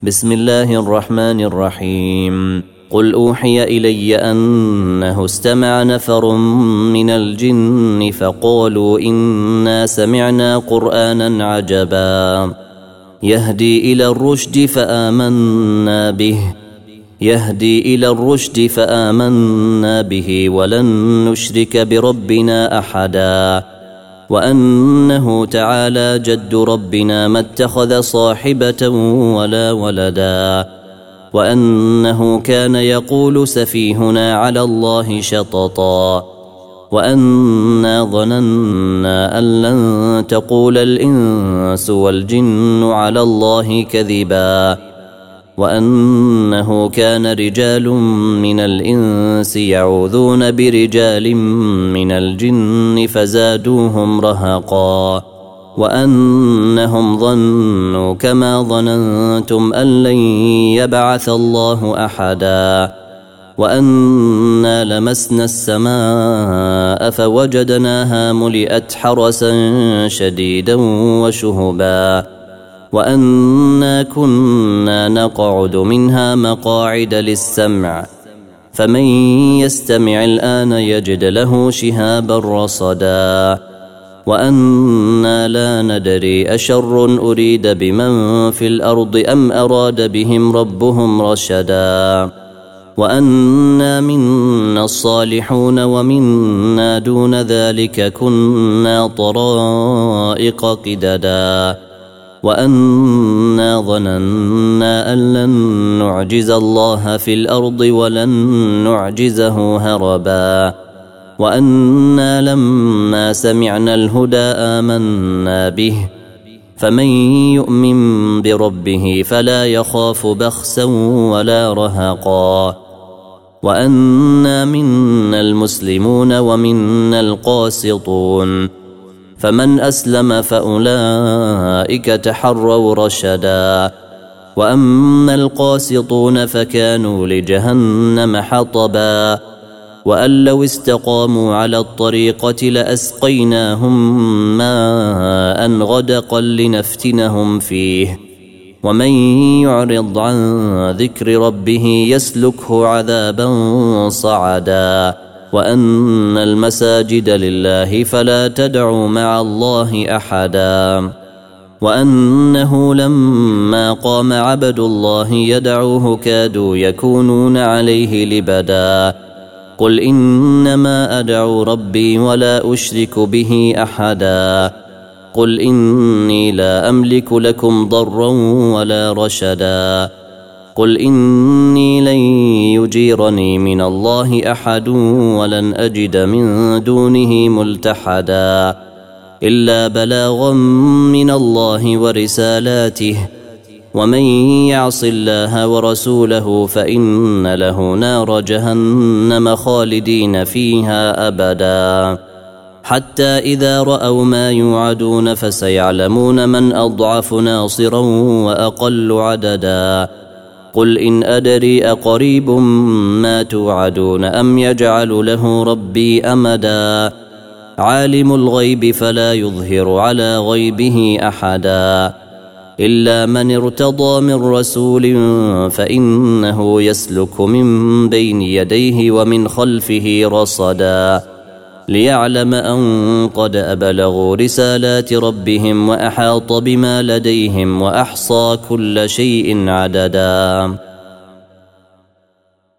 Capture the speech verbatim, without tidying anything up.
بسم الله الرحمن الرحيم. قل أوحي إلي أنه استمع نفر من الجن فقالوا إنا سمعنا قرآنا عجبا يهدي إلى الرشد فآمنا به يهدي إلى الرشد فآمنا به ولن نشرك بربنا أحدا وأنه تعالى جد ربنا ما اتخذ صاحبة ولا ولدا وأنه كان يقول سفيهنا على الله شططا وأنا ظننا أن لن تقول الإنس والجن على الله كذبا وأنه كان رجال من الإنس يعوذون برجال من الجن فزادوهم رهقا وأنهم ظنوا كما ظننتم أن لن يبعث الله أحدا وأنا لمسنا السماء فوجدناها ملئت حرسا شديدا وشهبا وأنا كنا نقعد منها مقاعد للسمع فمن يستمع الآن يجد له شهابا رصدا وأنا لا ندري أشر أريد بمن في الأرض أم أراد بهم ربهم رشدا وأنا منا الصالحون ومنا دون ذلك كنا طرائق قددا وأنا ظننا أن لن نعجز الله في الأرض ولن نعجزه هربا وأنا لما سمعنا الهدى آمنا به فمن يؤمن بربه فلا يخاف بخسا ولا رهقا وأنا منا المسلمون ومنا القاسطون فمن أسلم فأولئك تحروا رشدا وأما القاسطون فكانوا لجهنم حطبا وأن لو استقاموا على الطريقة لأسقيناهم ماء غدقا لنفتنهم فيه ومن يعرض عن ذكر ربه يسلكه عذابا صعدا وأن المساجد لله فلا تدعوا مع الله أحدا وأنه لما قام عبد الله يدعوه كادوا يكونون عليه لبدا قل إنما أدعو ربي ولا أشرك به أحدا قل إني لا أملك لكم ضرا ولا رشدا قل إني لن يجيرني من الله أحد ولن أجد من دونه ملتحدا إلا بلاغا من الله ورسالاته ومن يعص الله ورسوله فإن له نار جهنم خالدين فيها أبدا حتى إذا رأوا ما يوعدون فسيعلمون من أضعف ناصرا وأقل عددا قل إن أدري أقريب ما توعدون أم يجعل له ربي أمدا عالم الغيب فلا يظهر على غيبه أحدا إلا من ارتضى من رسول فإنه يسلك من بين يديه ومن خلفه رصدا ليعلم أن قد أبلغوا رسالات ربهم وأحاط بما لديهم وأحصى كل شيء عددا.